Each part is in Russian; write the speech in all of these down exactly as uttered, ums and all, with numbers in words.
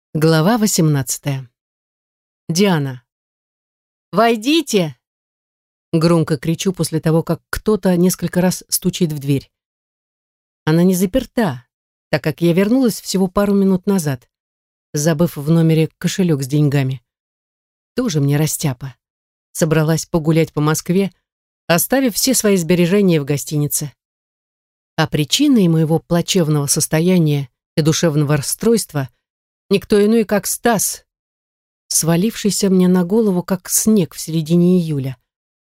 Глава восемнадцатая. Диана. «Войдите!» Громко кричу после того, как кто-то несколько раз стучит в дверь. Она не заперта, так как я вернулась всего пару минут назад, забыв в номере кошелек с деньгами. Тоже мне растяпа. Собралась погулять по Москве, оставив все свои сбережения в гостинице. А причиной моего плачевного состояния и душевного расстройства никто иной, как Стас, свалившийся мне на голову, как снег в середине июля.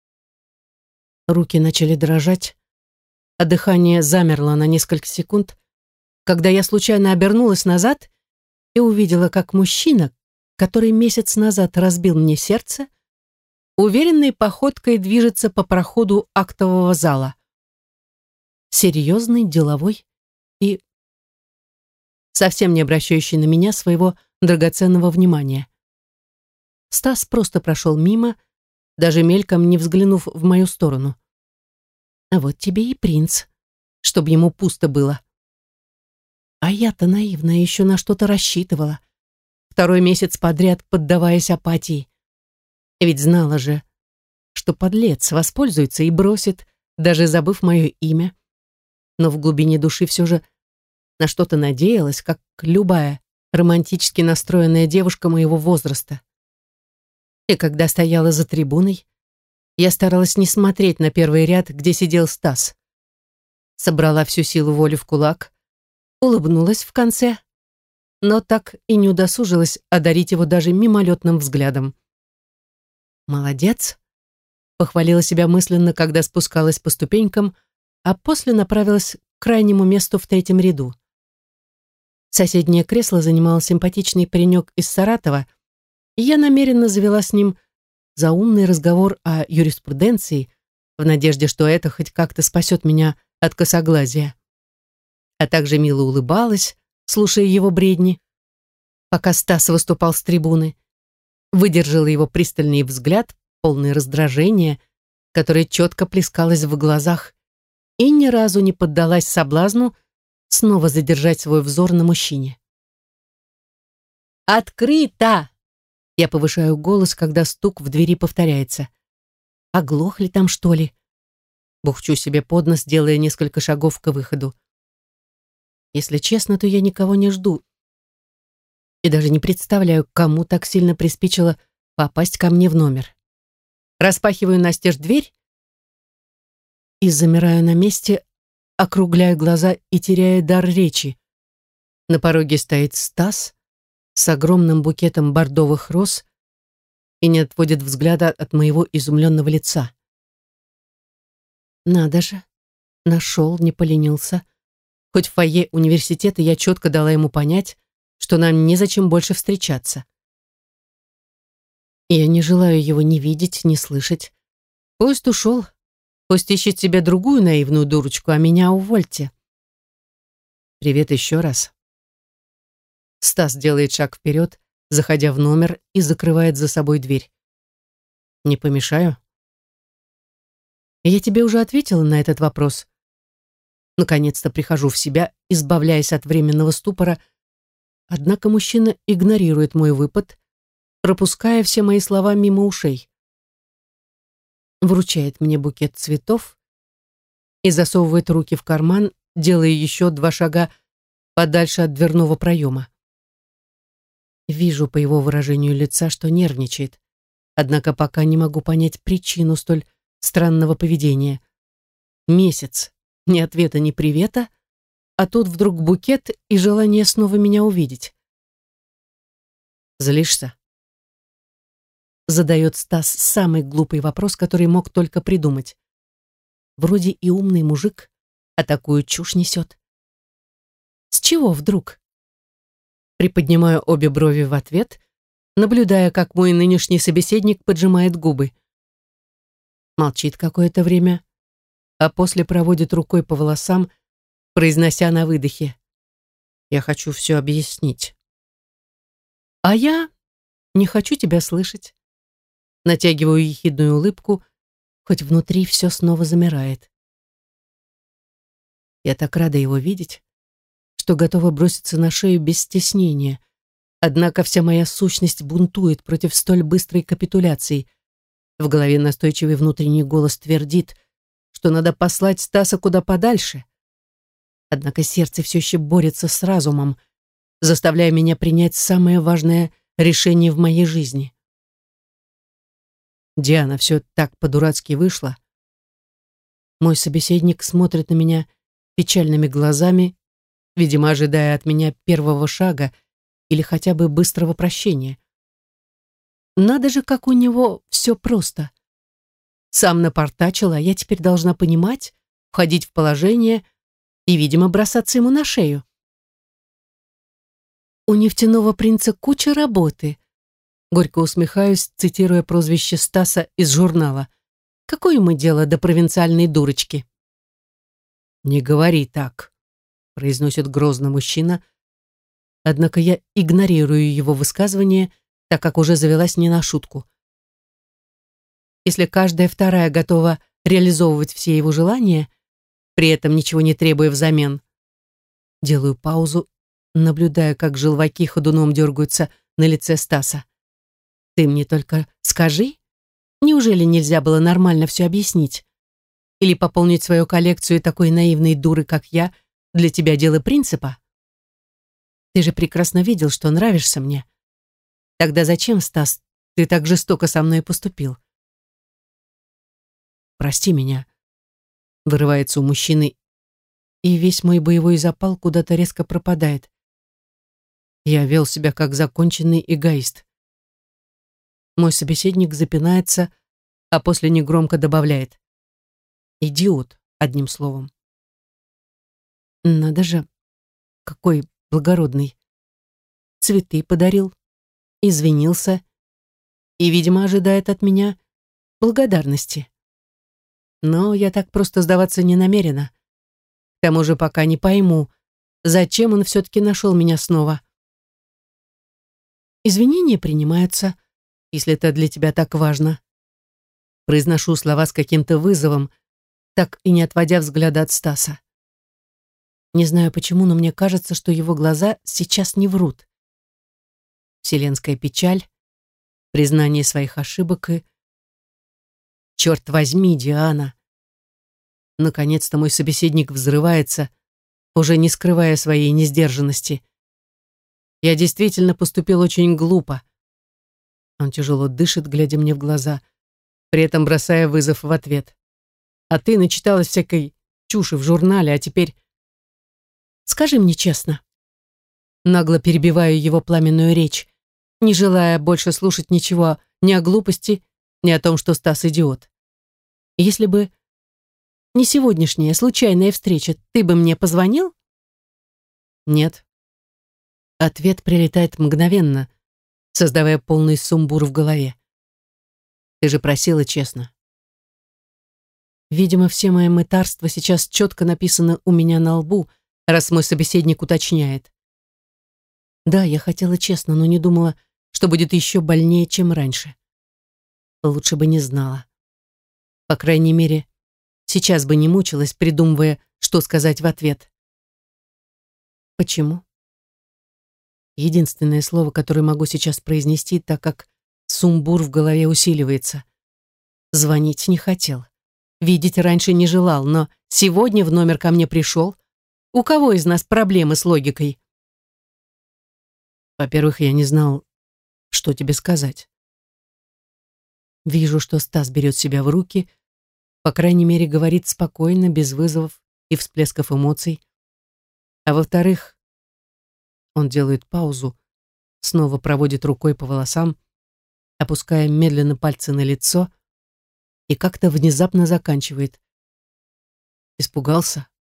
Руки начали дрожать, а дыхание замерло на несколько секунд, когда я случайно обернулась назад и увидела, как мужчина, который месяц назад разбил мне сердце, уверенной походкой движется по проходу актового зала. Серьезный, деловой и совсем не обращающий на меня своего драгоценного внимания. Стас просто прошел мимо, даже мельком не взглянув в мою сторону. А вот тебе и принц, чтобы ему пусто было. А я-то наивная еще на что-то рассчитывала, второй месяц подряд поддаваясь апатии. Ведь знала же, что подлец воспользуется и бросит, даже забыв мое имя. Но в глубине души все же на что-то надеялась, как любая романтически настроенная девушка моего возраста. И когда стояла за трибуной, я старалась не смотреть на первый ряд, где сидел Стас. Собрала всю силу воли в кулак, улыбнулась в конце, но так и не удосужилась одарить его даже мимолетным взглядом. «Молодец», — похвалила себя мысленно, когда спускалась по ступенькам, а после направилась к крайнему месту в третьем ряду. Соседнее кресло занимал симпатичный паренек из Саратова, и я намеренно завела с ним заумный разговор о юриспруденции в надежде, что это хоть как-то спасет меня от косоглазия. А также мило улыбалась, слушая его бредни, пока Стас выступал с трибуны, выдержала его пристальный взгляд, полный раздражения, которое четко плескалось в глазах, и ни разу не поддалась соблазну снова задержать свой взор на мужчине. «Открыто!» Я повышаю голос, когда стук в двери повторяется. «Оглохли там, что ли?» Бухчу себе под нос, делая несколько шагов к выходу. Если честно, то я никого не жду. И даже не представляю, кому так сильно приспичило попасть ко мне в номер. Распахиваю настежь дверь и замираю на месте, округляя глаза и теряя дар речи. На пороге стоит Стас с огромным букетом бордовых роз и не отводит взгляда от моего изумленного лица. Надо же, нашел, не поленился. Хоть в фойе университета я четко дала ему понять, что нам незачем больше встречаться. Я не желаю его ни видеть, ни слышать. Пусть ушел. Пусть ищет себе другую наивную дурочку, а меня увольте. Привет еще раз. Стас делает шаг вперед, заходя в номер и закрывает за собой дверь. Не помешаю? Я тебе уже ответила на этот вопрос. Наконец-то прихожу в себя, избавляясь от временного ступора, однако мужчина игнорирует мой выпад, пропуская все мои слова мимо ушей. Вручает мне букет цветов и засовывает руки в карман, делая еще два шага подальше от дверного проема. Вижу по его выражению лица, что нервничает, однако пока не могу понять причину столь странного поведения. Месяц, ни ответа, ни привета, а тут вдруг букет и желание снова меня увидеть. «Злишься?» Задает Стас самый глупый вопрос, который мог только придумать. Вроде и умный мужик, а такую чушь несет. С чего вдруг? Приподнимаю обе брови в ответ, наблюдая, как мой нынешний собеседник поджимает губы. Молчит какое-то время, а после проводит рукой по волосам, произнося на выдохе: «Я хочу все объяснить». «А я не хочу тебя слышать». Натягиваю ехидную улыбку, хоть внутри все снова замирает. Я так рада его видеть, что готова броситься на шею без стеснения, Однако вся моя сущность бунтует против столь быстрой капитуляции. В голове настойчивый внутренний голос твердит, что надо послать Стаса куда подальше. Однако сердце все еще борется с разумом, заставляя меня принять самое важное решение в моей жизни. Диана, все так по-дурацки вышло. Мой собеседник смотрит на меня печальными глазами, видимо, ожидая от меня первого шага или хотя бы быстрого прощения. Надо же, как у него все просто. Сам напортачил, а я теперь должна понимать, входить в положение и, видимо, бросаться ему на шею. У нефтяного принца куча работы. Горько усмехаюсь, цитируя прозвище Стаса из журнала. Какое ему дело до провинциальной дурочки? «Не говори так», — произносит грозно мужчина, однако я игнорирую его высказывание, так как уже завелась не на шутку. Если каждая вторая готова реализовывать все его желания, при этом ничего не требуя взамен, делаю паузу, наблюдая, как желваки ходуном дергаются на лице Стаса. «Ты мне только скажи, неужели нельзя было нормально все объяснить? Или пополнить свою коллекцию такой наивной дуры, как я, для тебя дело принципа? Ты же прекрасно видел, что нравишься мне. Тогда зачем, Стас, ты так жестоко со мной поступил?» «Прости меня», — вырывается у мужчины, и весь мой боевой запал куда-то резко пропадает. Я вел себя как законченный эгоист. Мой собеседник запинается, а после негромко добавляет: «Идиот», одним словом. Надо же, какой благородный. Цветы подарил, извинился и, видимо, ожидает от меня благодарности. Но я так просто сдаваться не намерена. К тому же пока не пойму, зачем он все-таки нашел меня снова. Извинения принимаются, если это для тебя так важно. Произношу слова с каким-то вызовом, так и не отводя взгляда от Стаса. Не знаю почему, но мне кажется, что его глаза сейчас не врут. Вселенская печаль, признание своих ошибок и... Черт возьми, Диана! Наконец-то мой собеседник взрывается, уже не скрывая своей несдержанности. Я действительно поступил очень глупо. Он тяжело дышит, глядя мне в глаза, при этом бросая вызов в ответ. А ты начиталась всякой чуши в журнале, а теперь... Скажи мне честно. Нагло перебиваю его пламенную речь, не желая больше слушать ничего ни о глупости, ни о том, что Стас идиот. Если бы не сегодняшняя случайная встреча, ты бы мне позвонил? Нет. Ответ прилетает мгновенно, создавая полный сумбур в голове. Ты же просила честно. Видимо, все мои мытарства сейчас четко написаны у меня на лбу, раз мой собеседник уточняет. Да, я хотела честно, но не думала, что будет еще больнее, чем раньше. Лучше бы не знала. По крайней мере, сейчас бы не мучилась, придумывая, что сказать в ответ. Почему? Единственное слово, которое могу сейчас произнести, так как сумбур в голове усиливается. Звонить не хотел. Видеть раньше не желал, но сегодня в номер ко мне пришел. У кого из нас проблемы с логикой? Во-первых, я не знал, что тебе сказать. Вижу, что Стас берет себя в руки, по крайней мере, говорит спокойно, без вызовов и всплесков эмоций. А во-вторых, он делает паузу, снова проводит рукой по волосам, опуская медленно пальцы на лицо и как-то внезапно заканчивает. Испугался?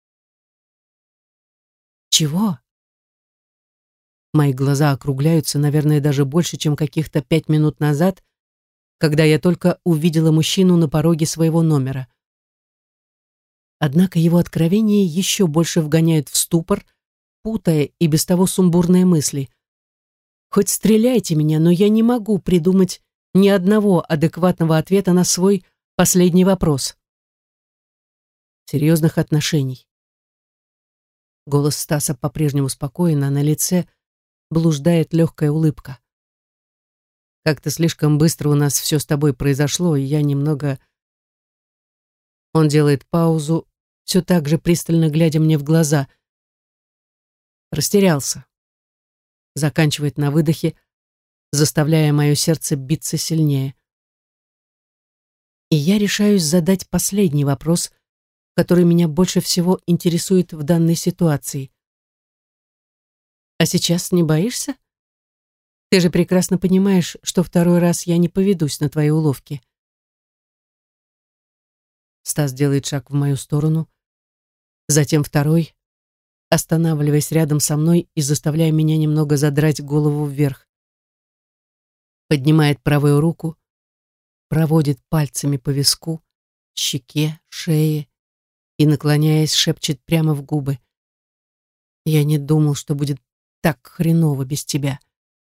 Чего? Мои глаза округляются, наверное, даже больше, чем каких-то пять минут назад, когда я только увидела мужчину на пороге своего номера. Однако его откровения еще больше вгоняют в ступор, путая и без того сумбурные мысли. Хоть стреляйте меня, но я не могу придумать ни одного адекватного ответа на свой последний вопрос. Серьезных отношений. Голос Стаса по-прежнему спокоен, а на лице блуждает легкая улыбка. Как-то слишком быстро у нас все с тобой произошло, и я немного... Он делает паузу, все так же пристально глядя мне в глаза. Растерялся. Заканчивает на выдохе, заставляя мое сердце биться сильнее. И я решаюсь задать последний вопрос, который меня больше всего интересует в данной ситуации. А сейчас не боишься? Ты же прекрасно понимаешь, что второй раз я не поведусь на твои уловки. Стас делает шаг в мою сторону, затем второй, останавливаясь рядом со мной и заставляя меня немного задрать голову вверх. Поднимает правую руку, проводит пальцами по виску, щеке, шее и, наклоняясь, шепчет прямо в губы. «Я не думал, что будет так хреново без тебя».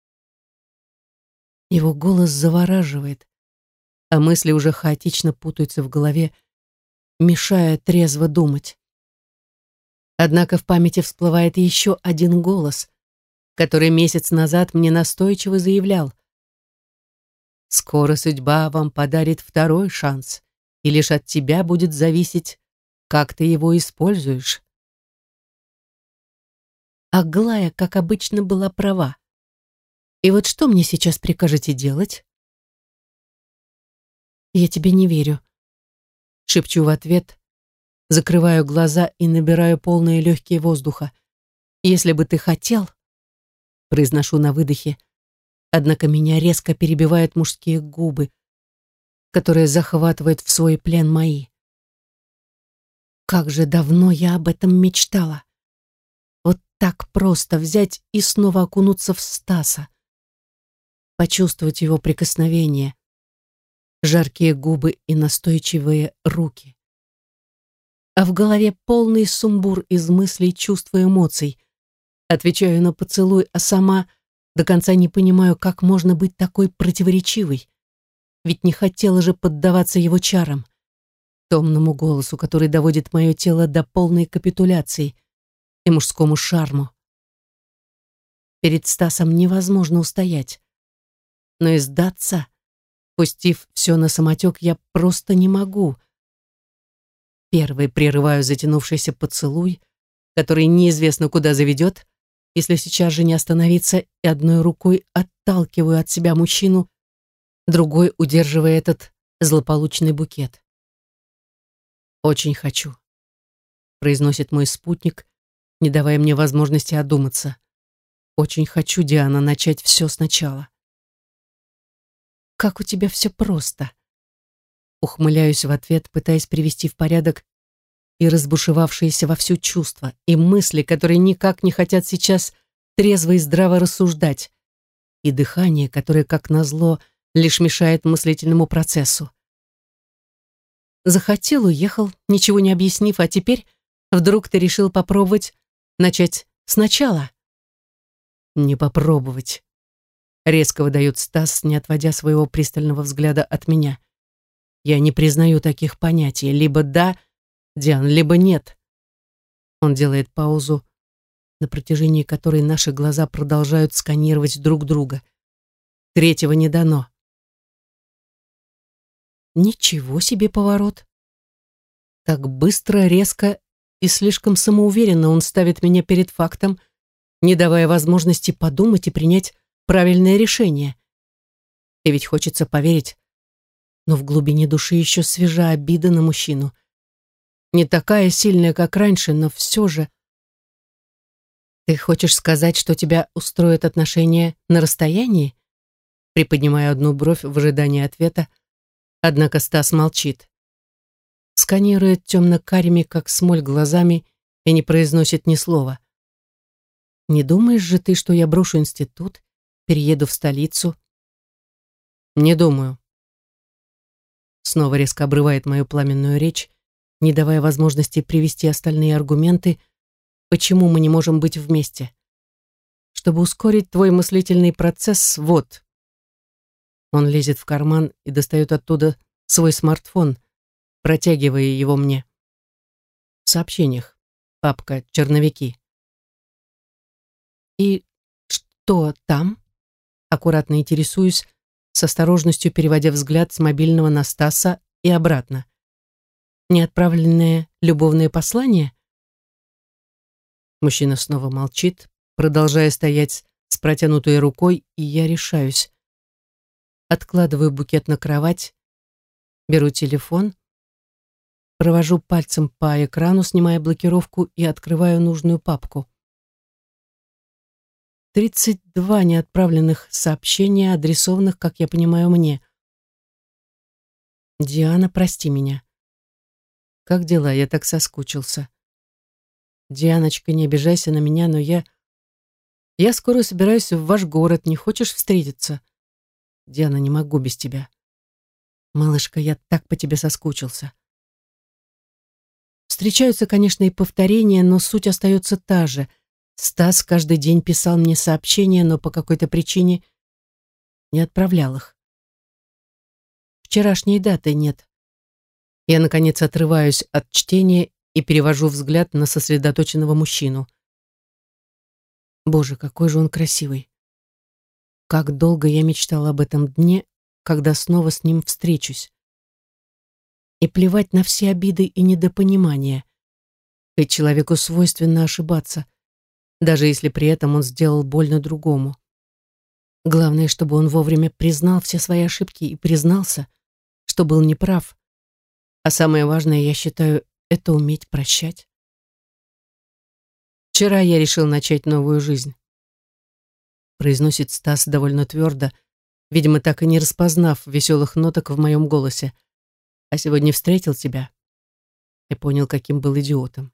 Его голос завораживает, а мысли уже хаотично путаются в голове, мешая трезво думать. Однако в памяти всплывает еще один голос, который месяц назад мне настойчиво заявлял: «Скоро судьба вам подарит второй шанс, и лишь от тебя будет зависеть, как ты его используешь». Аглая, как обычно, была права. И вот что мне сейчас прикажете делать? «Я тебе не верю», — шепчу в ответ, закрываю глаза и набираю полные легкие воздуха. «Если бы ты хотел», — произношу на выдохе, однако меня резко перебивают мужские губы, которые захватывают в свой плен мои. Как же давно я об этом мечтала. Вот так просто взять и снова окунуться в Стаса, почувствовать его прикосновение, жаркие губы и настойчивые руки. А в голове полный сумбур из мыслей, чувств и эмоций. Отвечаю на поцелуй, а сама до конца не понимаю, как можно быть такой противоречивой. Ведь не хотела же поддаваться его чарам, томному голосу, который доводит мое тело до полной капитуляции, и мужскому шарму. Перед Стасом невозможно устоять. Но и сдаться, пустив все на самотек, я просто не могу. Первый прерываю затянувшийся поцелуй, который неизвестно куда заведет, если сейчас же не остановиться, и одной рукой отталкиваю от себя мужчину, другой удерживая этот злополучный букет. «Очень хочу», — произносит мой спутник, не давая мне возможности одуматься. «Очень хочу, Диана, начать все сначала». «Как у тебя все просто!» Ухмыляюсь в ответ, пытаясь привести в порядок и разбушевавшиеся вовсю чувства, и мысли, которые никак не хотят сейчас трезво и здраво рассуждать, и дыхание, которое, как назло, лишь мешает мыслительному процессу. Захотел, уехал, ничего не объяснив, а теперь вдруг ты решил попробовать начать сначала. Не попробовать. Резко выдает Стас, не отводя своего пристального взгляда от меня. Я не признаю таких понятий. Либо да, Диан, либо нет. Он делает паузу, на протяжении которой наши глаза продолжают сканировать друг друга. Третьего не дано. Ничего себе поворот. Так быстро, резко и слишком самоуверенно он ставит меня перед фактом, не давая возможности подумать и принять правильное решение. И ведь хочется поверить, но в глубине души еще свежа обида на мужчину. Не такая сильная, как раньше, но все же... «Ты хочешь сказать, что тебя устроят отношения на расстоянии?» Приподнимаю одну бровь в ожидании ответа, однако Стас молчит. Сканирует темно-карими, как смоль, глазами и не произносит ни слова. «Не думаешь же ты, что я брошу институт, перееду в столицу?» «Не думаю». Снова резко обрывает мою пламенную речь, не давая возможности привести остальные аргументы, почему мы не можем быть вместе. Чтобы ускорить твой мыслительный процесс, вот. Он лезет в карман и достает оттуда свой смартфон, протягивая его мне. В сообщениях. Папка «Черновики». «И Что там? Аккуратно интересуюсь, с осторожностью переводя взгляд с мобильного на Стаса и обратно. Неотправленное любовное послание? Мужчина снова молчит, продолжая стоять с протянутой рукой, и я решаюсь. Откладываю букет на кровать, беру телефон, провожу пальцем по экрану, снимая блокировку и открываю нужную папку. тридцать два неотправленных сообщения, адресованных, как я понимаю, мне. Диана, прости меня. Как дела? Я так соскучился. Дианочка, не обижайся на меня, но я... Я скоро собираюсь в ваш город, не хочешь встретиться? Диана, не могу без тебя. Малышка, я так по тебе соскучился. Встречаются, конечно, и повторения, но суть остается та же. Стас каждый день писал мне сообщения, но по какой-то причине не отправлял их. Вчерашней даты нет. Я, наконец, отрываюсь от чтения и перевожу взгляд на сосредоточенного мужчину. Боже, какой же он красивый. Как долго я мечтала об этом дне, когда снова с ним встречусь. И плевать на все обиды и недопонимания. Ведь человеку свойственно ошибаться, даже если при этом он сделал больно другому. Главное, чтобы он вовремя признал все свои ошибки и признался, что был неправ. А самое важное, я считаю, это уметь прощать. Вчера я решил начать новую жизнь. Произносит Стас довольно твердо, видимо, так и не распознав веселых ноток в моем голосе. А сегодня встретил тебя и понял, каким был идиотом.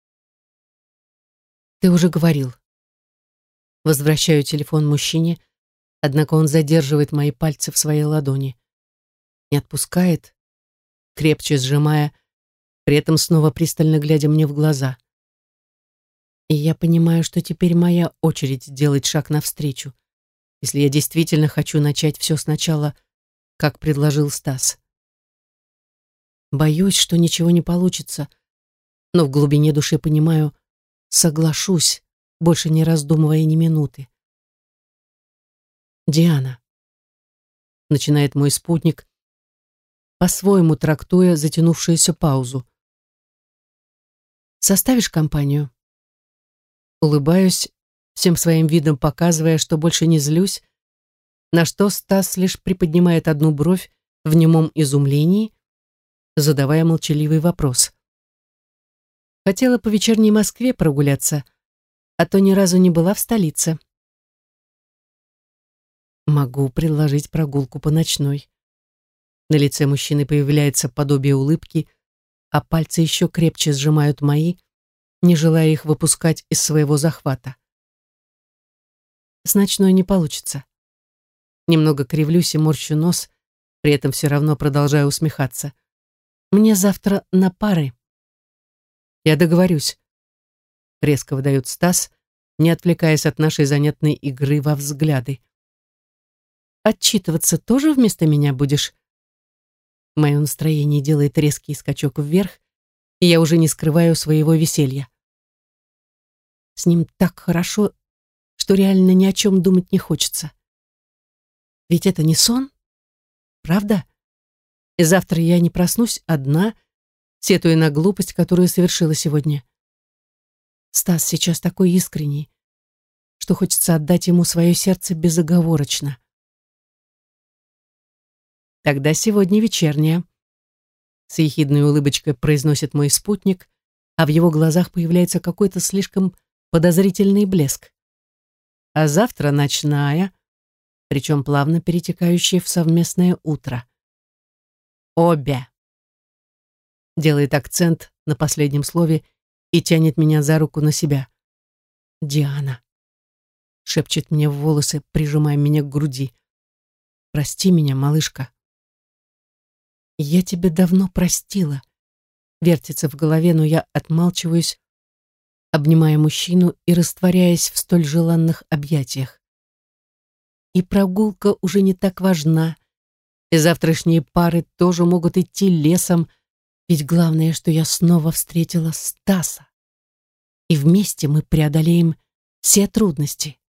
Ты уже говорил. Возвращаю телефон мужчине, однако он задерживает мои пальцы в своей ладони. Не отпускает, крепче сжимая, при этом снова пристально глядя мне в глаза. И я понимаю, что теперь моя очередь делать шаг навстречу, если я действительно хочу начать все сначала, как предложил Стас. Боюсь, что ничего не получится, но в глубине души понимаю, соглашусь, больше не раздумывая ни минуты. «Диана», — начинает мой спутник, по-своему трактуя затянувшуюся паузу. «Составишь компанию?» Улыбаюсь, всем своим видом показывая, что больше не злюсь, на что Стас лишь приподнимает одну бровь в немом изумлении, задавая молчаливый вопрос. Хотела по вечерней Москве прогуляться, а то ни разу не была в столице. Могу предложить прогулку по ночной. На лице мужчины появляется подобие улыбки, а пальцы еще крепче сжимают мои, не желая их выпускать из своего захвата. С ночной не получится. Немного кривлюсь и морщу нос, при этом все равно продолжаю усмехаться. Мне завтра на пары. Я договорюсь. Резко выдает Стас, не отвлекаясь от нашей занятной игры во взгляды. Отчитываться тоже вместо меня будешь? Мое настроение делает резкий скачок вверх, и я уже не скрываю своего веселья. С ним так хорошо, что реально ни о чем думать не хочется. Ведь это не сон, правда? И завтра я не проснусь одна, сетуя на глупость, которую совершила сегодня. Стас сейчас такой искренний, что хочется отдать ему свое сердце безоговорочно. Тогда сегодня вечерняя. С ехидной улыбочкой произносит мой спутник, а в его глазах появляется какой-то слишком подозрительный блеск. А завтра ночная, причем плавно перетекающая в совместное утро. Обе. Делает акцент на последнем слове и тянет меня за руку на себя. «Диана», — шепчет мне в волосы, прижимая меня к груди. «Прости меня, малышка». «Я тебя давно простила», — вертится в голове, но я отмалчиваюсь, обнимая мужчину и растворяясь в столь желанных объятиях. И прогулка уже не так важна, и завтрашние пары тоже могут идти лесом, ведь главное, что я снова встретила Стаса, и вместе мы преодолеем все трудности.